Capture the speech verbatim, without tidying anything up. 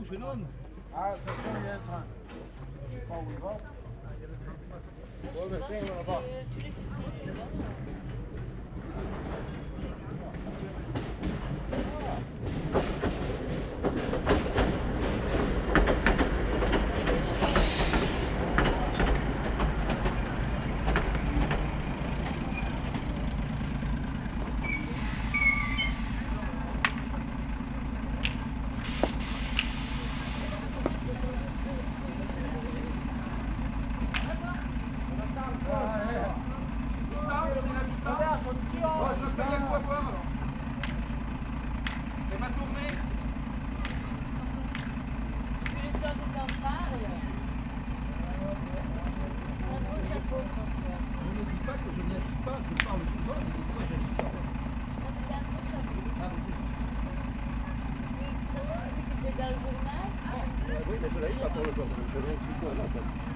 tout, jeune homme. Ah, attention, il y a un train. Je sais pas où il va. Ouais, mais tiens, on va pas. Tu les sais là. C'est ma tournée. Tu les toi qui t'en parles. Pas trop de chapeau, François. Ne me dis pas que je n'agis pas, je parle souvent, mais des fois j'agis pas. Ça te fait un peu de chapeau. Ah, oui. Ça signifie que t'es dans le journal. Ah, oui, mais je l'ai pas pour le jour, je viens de suite là.